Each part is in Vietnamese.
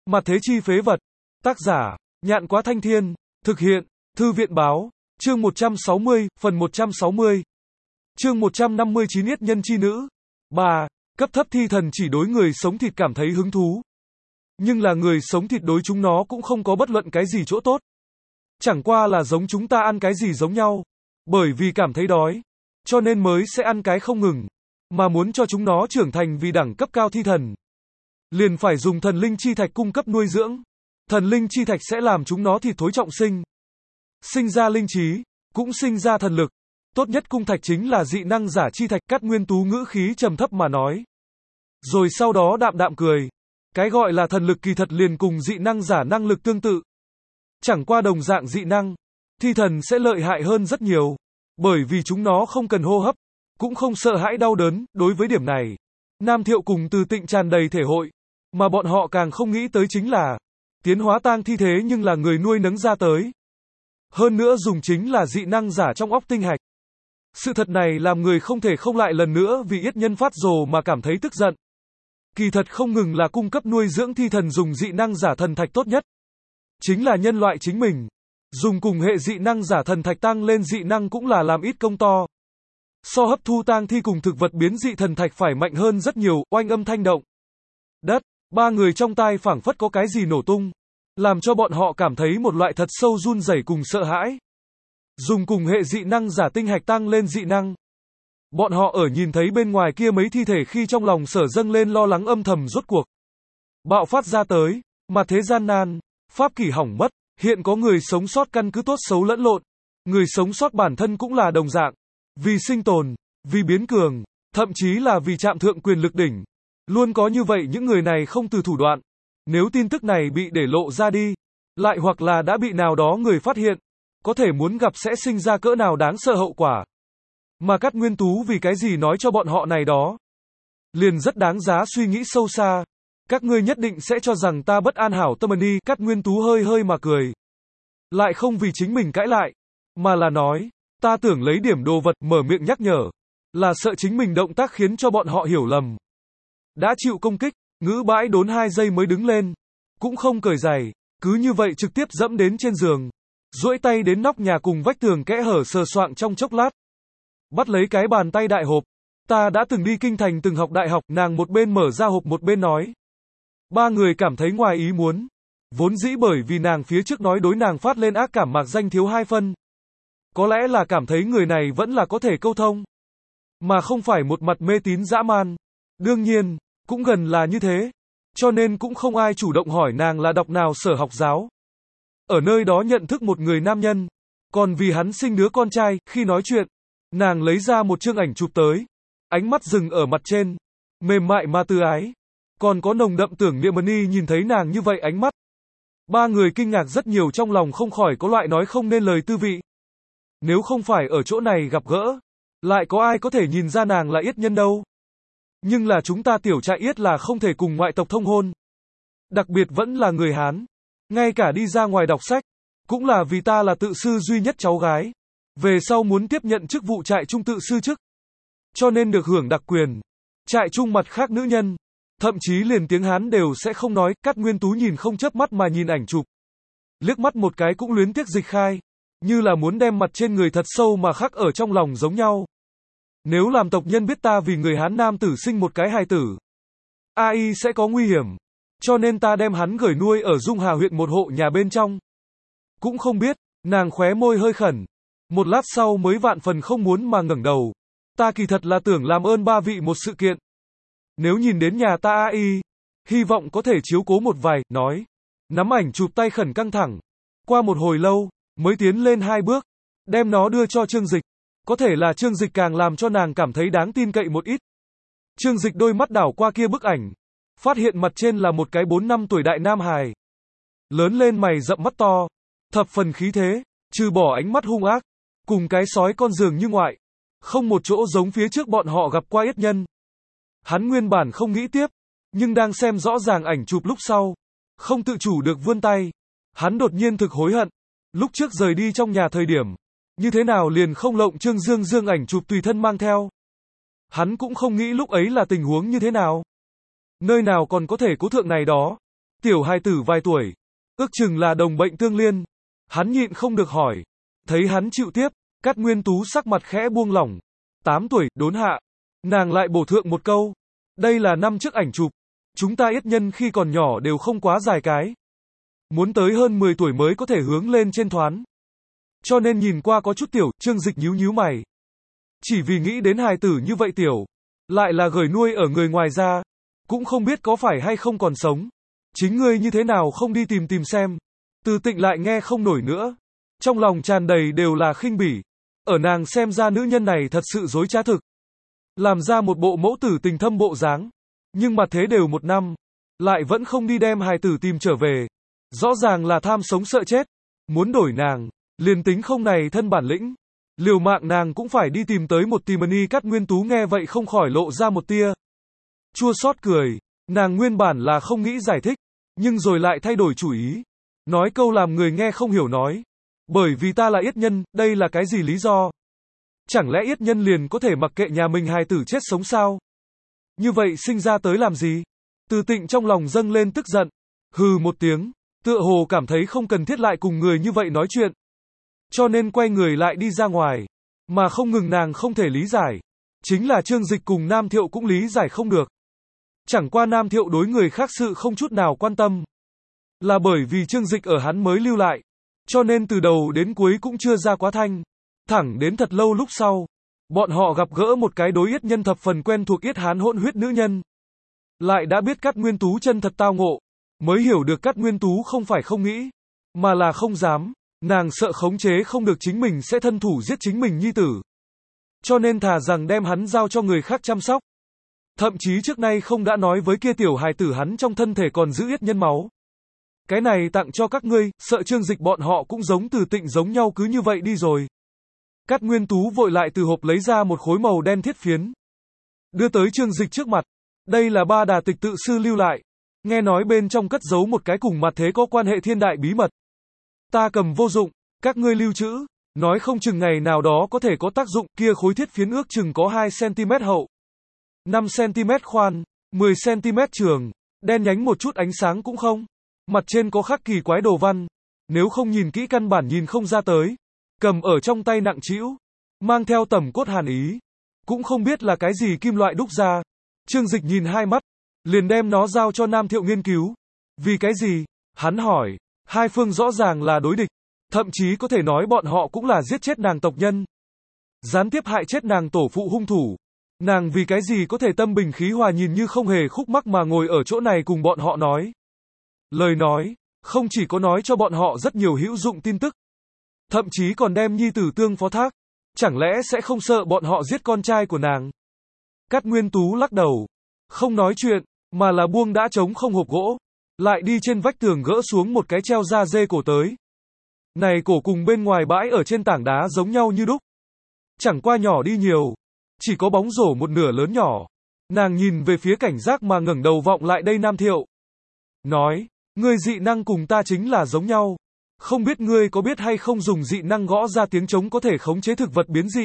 Mặt thế chi phế vật. Tác giả, Nhạn Quá Thanh Thiên. Thực hiện, Thư viện báo. Chương 160, phần 160. Chương 159 Yết nhân chi nữ. 3. Cấp thấp thi thần chỉ đối người sống thịt cảm thấy hứng thú. Nhưng là người sống thịt đối chúng nó cũng không có bất luận cái gì chỗ tốt. Chẳng qua là giống chúng ta ăn cái gì giống nhau. Bởi vì cảm thấy đói, cho nên mới sẽ ăn cái không ngừng. Mà muốn cho chúng nó trưởng thành vì đẳng cấp cao thi thần, liền phải dùng thần linh chi thạch cung cấp nuôi dưỡng. Thần linh chi thạch sẽ làm chúng nó thịt thối trọng sinh. Sinh ra linh trí, cũng sinh ra thần lực. Tốt nhất cung thạch chính là dị năng giả chi thạch. Cát Nguyên Tú ngữ khí trầm thấp mà nói. Rồi sau đó đạm đạm cười. Cái gọi là thần lực kỳ thật liền cùng dị năng giả năng lực tương tự. Chẳng qua đồng dạng dị năng, thi thần sẽ lợi hại hơn rất nhiều. Bởi vì chúng nó không cần hô hấp, cũng không sợ hãi đau đớn. Đối với điểm này, Nam Thiệu cùng Từ Tịnh tràn đầy thể hội. Mà bọn họ càng không nghĩ tới chính là tiến hóa tang thi thế nhưng là người nuôi nấng ra tới. Hơn nữa dùng chính là dị năng giả trong óc tinh hạch. Sự thật này làm người không thể không lại lần nữa vì Yết nhân phát rồ mà cảm thấy tức giận. Kỳ thật không ngừng là cung cấp nuôi dưỡng thi thần dùng dị năng giả thần thạch tốt nhất, chính là nhân loại chính mình. Dùng cùng hệ dị năng giả thần thạch tăng lên dị năng cũng là làm ít công to. So hấp thu tang thi cùng thực vật biến dị thần thạch phải mạnh hơn rất nhiều. Oanh âm thanh động đất, ba người trong tai phảng phất có cái gì nổ tung, làm cho bọn họ cảm thấy một loại thật sâu run rẩy cùng sợ hãi. Dùng cùng hệ dị năng giả tinh hạch tăng lên dị năng. Bọn họ ở nhìn thấy bên ngoài kia mấy thi thể khi trong lòng sở dâng lên lo lắng âm thầm rốt cuộc bạo phát ra tới. Mà thế gian nan, pháp kỷ hỏng mất, hiện có người sống sót căn cứ tốt xấu lẫn lộn. Người sống sót bản thân cũng là đồng dạng. Vì sinh tồn, vì biến cường, thậm chí là vì chạm thượng quyền lực đỉnh. Luôn có như vậy những người này không từ thủ đoạn. Nếu tin tức này bị để lộ ra đi, lại hoặc là đã bị nào đó người phát hiện, có thể muốn gặp sẽ sinh ra cỡ nào đáng sợ hậu quả. Mà Cát Nguyên Tú vì cái gì nói cho bọn họ này đó, liền rất đáng giá suy nghĩ sâu xa. Các ngươi nhất định sẽ cho rằng ta bất an hảo tâm đi. Cát Nguyên Tú hơi hơi mà cười. Lại không vì chính mình cãi lại, mà là nói, ta tưởng lấy điểm đồ vật. Mở miệng nhắc nhở, là sợ chính mình động tác khiến cho bọn họ hiểu lầm. Đã chịu công kích, ngữ bãi đốn 2 giây mới đứng lên, cũng không cởi giày, cứ như vậy trực tiếp dẫm đến trên giường, duỗi tay đến nóc nhà cùng vách tường kẽ hở sờ soạng trong chốc lát, bắt lấy cái bàn tay đại hộp. Ta đã từng đi kinh thành từng học đại học. Nàng một bên mở ra hộp một bên nói. Ba người cảm thấy ngoài ý muốn, vốn dĩ bởi vì nàng phía trước nói đối nàng phát lên ác cảm mạc danh thiếu 2 phân. Có lẽ là cảm thấy người này vẫn là có thể câu thông, mà không phải một mặt mê tín dã man. Đương nhiên, cũng gần là như thế, cho nên cũng không ai chủ động hỏi nàng là đọc nào sở học giáo. Ở nơi đó nhận thức một người nam nhân, còn vì hắn sinh đứa con trai. Khi nói chuyện, nàng lấy ra một chương ảnh chụp tới, ánh mắt dừng ở mặt trên, mềm mại mà từ ái, còn có nồng đậm tưởng niệm. Mani nhìn thấy nàng như vậy ánh mắt, ba người kinh ngạc rất nhiều, trong lòng không khỏi có loại nói không nên lời tư vị. Nếu không phải ở chỗ này gặp gỡ, lại có ai có thể nhìn ra nàng là Yết nhân đâu. Nhưng là chúng ta tiểu trại Yết là không thể cùng ngoại tộc thông hôn. Đặc biệt vẫn là người Hán. Ngay cả đi ra ngoài đọc sách, cũng là vì ta là tự sư duy nhất cháu gái. Về sau muốn tiếp nhận chức vụ trại trung tự sư chức, cho nên được hưởng đặc quyền. Trại trung mặt khác nữ nhân, thậm chí liền tiếng Hán đều sẽ không nói. Cát Nguyên Tú nhìn không chớp mắt mà nhìn ảnh chụp, liếc mắt một cái cũng luyến tiếc dịch khai, như là muốn đem mặt trên người thật sâu mà khắc ở trong lòng giống nhau. Nếu làm tộc nhân biết ta vì người Hán nam tử sinh một cái hài tử, AI sẽ có nguy hiểm, cho nên ta đem hắn gửi nuôi ở Dung Hà huyện một hộ nhà bên trong. Cũng không biết, nàng khóe môi hơi khẩn, một lát sau mới vạn phần không muốn mà ngẩng đầu. Ta kỳ thật là tưởng làm ơn ba vị một sự kiện. Nếu nhìn đến nhà ta AI, hy vọng có thể chiếu cố một vài. Nói, nắm ảnh chụp tay khẩn căng thẳng. Qua một hồi lâu, mới tiến lên 2 bước, đem nó đưa cho Trương Dịch. Có thể là Trương Dịch càng làm cho nàng cảm thấy đáng tin cậy một ít. Trương Dịch đôi mắt đảo qua kia bức ảnh, phát hiện mặt trên là một cái 4-5 tuổi đại nam hài. Lớn lên mày rậm mắt to, thập phần khí thế, trừ bỏ ánh mắt hung ác, cùng cái sói con dường như ngoại, không một chỗ giống phía trước bọn họ gặp qua Yết nhân. Hắn nguyên bản không nghĩ tiếp, nhưng đang xem rõ ràng ảnh chụp lúc sau, không tự chủ được vươn tay. Hắn đột nhiên thực hối hận, lúc trước rời đi trong nhà thời điểm, như thế nào liền không lộng Trương Dương Dương ảnh chụp tùy thân mang theo. Hắn cũng không nghĩ lúc ấy là tình huống như thế nào. Nơi nào còn có thể cố thượng này đó. Tiểu hài tử vài tuổi, ước chừng là đồng bệnh tương liên. Hắn nhịn không được hỏi. Thấy hắn chịu tiếp, Cát Nguyên Tú sắc mặt khẽ buông lỏng. 8 tuổi, đốn hạ. Nàng lại bổ thượng một câu. Đây là năm trước ảnh chụp. Chúng ta yết nhân khi còn nhỏ đều không quá dài cái. Muốn tới hơn 10 tuổi mới có thể hướng lên trên thoán. Cho nên nhìn qua có chút tiểu, Trương Dịch nhíu nhíu mày. Chỉ vì nghĩ đến hài tử như vậy tiểu, lại là gửi nuôi ở người ngoài ra, cũng không biết có phải hay không còn sống. Chính ngươi như thế nào không đi tìm tìm xem. Từ Tịnh lại nghe không nổi nữa. Trong lòng tràn đầy đều là khinh bỉ. Ở nàng xem ra nữ nhân này thật sự dối trá thực. Làm ra một bộ mẫu tử tình thâm bộ dáng. Nhưng mà thế đều một năm. Lại vẫn không đi đem hài tử tìm trở về. Rõ ràng là tham sống sợ chết. Muốn đổi nàng. Liền tính không này thân bản lĩnh. Liều mạng nàng cũng phải đi tìm tới một Timony. Cát Nguyên Tú nghe vậy không khỏi lộ ra một tia chua xót cười. Nàng nguyên bản là không nghĩ giải thích. Nhưng rồi lại thay đổi chủ ý. Nói câu làm người nghe không hiểu nói. Bởi vì ta là yết nhân, đây là cái gì lý do? Chẳng lẽ yết nhân liền có thể mặc kệ nhà mình hài tử chết sống sao? Như vậy sinh ra tới làm gì? Từ Tịnh trong lòng dâng lên tức giận. Hừ một tiếng, tựa hồ cảm thấy không cần thiết lại cùng người như vậy nói chuyện. Cho nên quay người lại đi ra ngoài. Mà không ngừng nàng không thể lý giải. Chính là Trương Dịch cùng Nam Thiệu cũng lý giải không được. Chẳng qua Nam Thiệu đối người khác sự không chút nào quan tâm. Là bởi vì Trương Dịch ở hắn mới lưu lại. Cho nên từ đầu đến cuối cũng chưa ra quá thanh. Thẳng đến thật lâu lúc sau. Bọn họ gặp gỡ một cái đối yết nhân thập phần quen thuộc yết hán hỗn huyết nữ nhân. Lại đã biết Cát Nguyên Tú chân thật tao ngộ. Mới hiểu được Cát Nguyên Tú không phải không nghĩ. Mà là không dám. Nàng sợ khống chế không được chính mình sẽ thân thủ giết chính mình nhi tử. Cho nên thà rằng đem hắn giao cho người khác chăm sóc. Thậm chí trước nay không đã nói với kia tiểu hài tử hắn trong thân thể còn giữ yết nhân máu. Cái này tặng cho các ngươi, sợ Trương Dịch bọn họ cũng giống Từ Tịnh giống nhau cứ như vậy đi rồi. Cát Nguyên Tú vội lại từ hộp lấy ra một khối màu đen thiết phiến. Đưa tới Trương Dịch trước mặt. Đây là Ba Đà Tịch tự sư lưu lại. Nghe nói bên trong cất giấu một cái cùng mặt thế có quan hệ thiên đại bí mật. Ta cầm vô dụng, các ngươi lưu trữ. Nói không chừng ngày nào đó có thể có tác dụng. Kia khối thiết phiến ước chừng có 2cm hậu, 5cm khoan, 10cm trường. Đen nhánh một chút ánh sáng cũng không. Mặt trên có khắc kỳ quái đồ văn. Nếu không nhìn kỹ căn bản nhìn không ra tới. Cầm ở trong tay nặng trĩu. Mang theo tẩm cốt hàn ý. Cũng không biết là cái gì kim loại đúc ra. Trương Dịch nhìn hai mắt. Liền đem nó giao cho Nam Thiệu nghiên cứu. Vì cái gì? Hắn hỏi. Hai phương rõ ràng là đối địch. Thậm chí có thể nói bọn họ cũng là giết chết nàng tộc nhân. Gián tiếp hại chết nàng tổ phụ hung thủ. Nàng vì cái gì có thể tâm bình khí hòa nhìn như không hề khúc mắc mà ngồi ở chỗ này cùng bọn họ nói. Lời nói, không chỉ có nói cho bọn họ rất nhiều hữu dụng tin tức. Thậm chí còn đem nhi tử tương phó thác. Chẳng lẽ sẽ không sợ bọn họ giết con trai của nàng? Cát Nguyên Tú lắc đầu. Không nói chuyện, mà là buông đã trống không hộp gỗ. Lại đi trên vách tường gỡ xuống một cái treo da dê cổ tới. Này cổ cùng bên ngoài bãi ở trên tảng đá giống nhau như đúc. Chẳng qua nhỏ đi nhiều. Chỉ có bóng rổ một nửa lớn nhỏ. Nàng nhìn về phía cảnh giác mà ngẩng đầu vọng lại đây Nam Thiệu. Nói, ngươi dị năng cùng ta chính là giống nhau. Không biết ngươi có biết hay không dùng dị năng gõ ra tiếng trống có thể khống chế thực vật biến dị.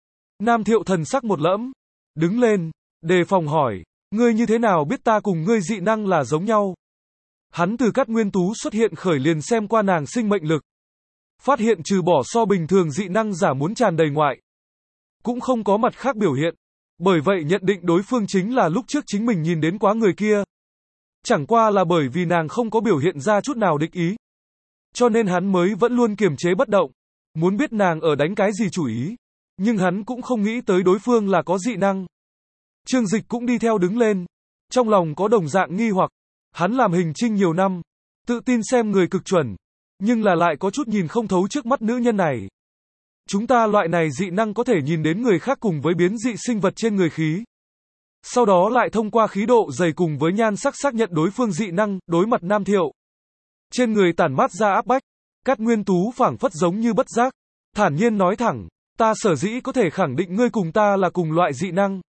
Nam Thiệu thần sắc một lẫm. Đứng lên, đề phòng hỏi, ngươi như thế nào biết ta cùng ngươi dị năng là giống nhau? Hắn từ Cát Nguyên Tú xuất hiện khởi liền xem qua nàng sinh mệnh lực. Phát hiện trừ bỏ so bình thường dị năng giả muốn tràn đầy ngoại. Cũng không có mặt khác biểu hiện. Bởi vậy nhận định đối phương chính là lúc trước chính mình nhìn đến quá người kia. Chẳng qua là bởi vì nàng không có biểu hiện ra chút nào địch ý. Cho nên hắn mới vẫn luôn kiềm chế bất động. Muốn biết nàng ở đánh cái gì chủ ý. Nhưng hắn cũng không nghĩ tới đối phương là có dị năng. Trương Dịch cũng đi theo đứng lên. Trong lòng có đồng dạng nghi hoặc. Hắn làm hình trinh nhiều năm. Tự tin xem người cực chuẩn. Nhưng là lại có chút nhìn không thấu trước mắt nữ nhân này. Chúng ta loại này dị năng có thể nhìn đến người khác cùng với biến dị sinh vật trên người khí. Sau đó lại thông qua khí độ dày cùng với nhan sắc xác nhận đối phương dị năng, đối mặt Nam Thiệu. Trên người tản mát ra áp bách. Cát Nguyên Tú phảng phất giống như bất giác. Thản nhiên nói thẳng, ta sở dĩ có thể khẳng định ngươi cùng ta là cùng loại dị năng.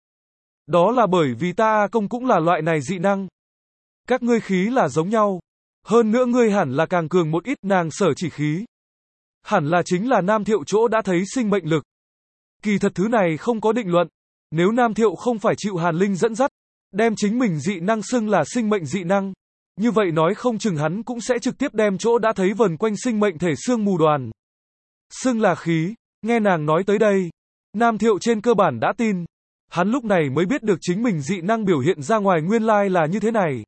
Đó là bởi vì ta công cũng là loại này dị năng. Các ngươi khí là giống nhau. Hơn nữa ngươi hẳn là càng cường một ít nàng sở chỉ khí. Hẳn là chính là Nam Thiệu chỗ đã thấy sinh mệnh lực. Kỳ thật thứ này không có định luận. Nếu Nam Thiệu không phải chịu Hàn Linh dẫn dắt, đem chính mình dị năng xưng là sinh mệnh dị năng. Như vậy nói không chừng hắn cũng sẽ trực tiếp đem chỗ đã thấy vần quanh sinh mệnh thể xương mù đoàn. Xưng là khí, nghe nàng nói tới đây. Nam Thiệu trên cơ bản đã tin. Hắn lúc này mới biết được chính mình dị năng biểu hiện ra ngoài nguyên lai là như thế này.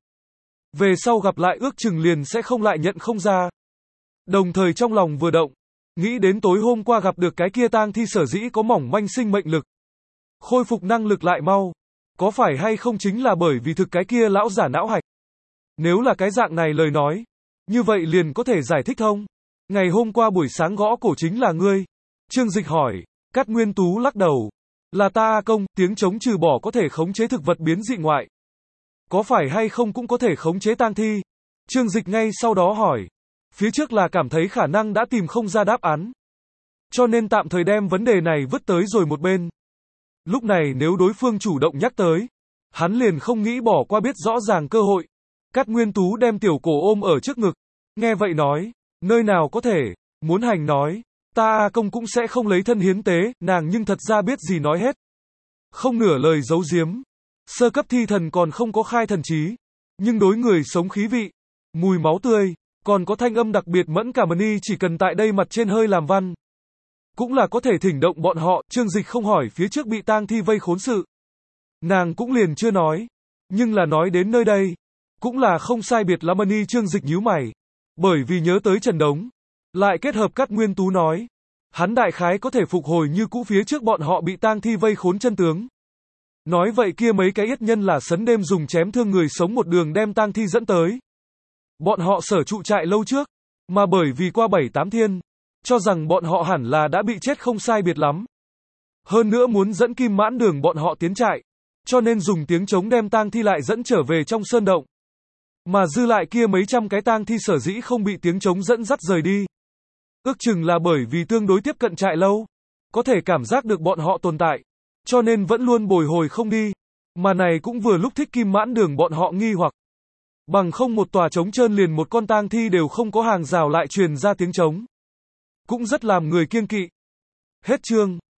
Về sau gặp lại ước chừng liền sẽ không lại nhận không ra. Đồng thời trong lòng vừa động, nghĩ đến tối hôm qua gặp được cái kia tang thi sở dĩ có mỏng manh sinh mệnh lực. Khôi phục năng lực lại mau. Có phải hay không chính là bởi vì thực cái kia lão giả não hạch. Nếu là cái dạng này lời nói, như vậy liền có thể giải thích thông. Ngày hôm qua buổi sáng gõ cổ chính là ngươi. Trương Dịch hỏi, Cát Nguyên Tú lắc đầu. Là ta A Công, tiếng trống trừ bỏ có thể khống chế thực vật biến dị ngoại. Có phải hay không cũng có thể khống chế tang thi? Trương Dịch ngay sau đó hỏi. Phía trước là cảm thấy khả năng đã tìm không ra đáp án. Cho nên tạm thời đem vấn đề này vứt tới rồi một bên. Lúc này nếu đối phương chủ động nhắc tới, hắn liền không nghĩ bỏ qua biết rõ ràng cơ hội. Cát Nguyên Tú đem tiểu cổ ôm ở trước ngực. Nghe vậy nói, nơi nào có thể, muốn hành nói. Ta A Công cũng sẽ không lấy thân hiến tế, nàng nhưng thật ra biết gì nói hết. Không nửa lời giấu giếm. Sơ cấp thi thần còn không có khai thần trí. Nhưng đối người sống khí vị, mùi máu tươi, còn có thanh âm đặc biệt mẫn cảm ni chỉ cần tại đây mặt trên hơi làm văn. Cũng là có thể thỉnh động bọn họ, Trương Dịch không hỏi phía trước bị tang thi vây khốn sự. Nàng cũng liền chưa nói. Nhưng là nói đến nơi đây, cũng là không sai biệt lắm ni Trương Dịch nhíu mày. Bởi vì nhớ tới Trần Đống. Lại kết hợp Cát Nguyên Tú nói. Hắn đại khái có thể phục hồi như cũ phía trước bọn họ bị tang thi vây khốn chân tướng. Nói vậy kia mấy cái yết nhân là sấn đêm dùng chém thương người sống một đường đem tang thi dẫn tới. Bọn họ sở trụ trại lâu trước. Mà bởi vì qua 7-8 thiên. Cho rằng bọn họ hẳn là đã bị chết không sai biệt lắm. Hơn nữa muốn dẫn Kim Mãn Đường bọn họ tiến trại. Cho nên dùng tiếng trống đem tang thi lại dẫn trở về trong sơn động. Mà dư lại kia mấy trăm cái tang thi sở dĩ không bị tiếng trống dẫn dắt rời đi. Ước chừng là bởi vì tương đối tiếp cận trại lâu. Có thể cảm giác được bọn họ tồn tại. Cho nên vẫn luôn bồi hồi không đi. Mà này cũng vừa lúc thích Kim Mãn Đường bọn họ nghi hoặc. Bằng không một tòa trống trơn liền một con tang thi đều không có hàng rào lại truyền ra tiếng trống. Cũng rất làm người kiêng kỵ. Hết chương.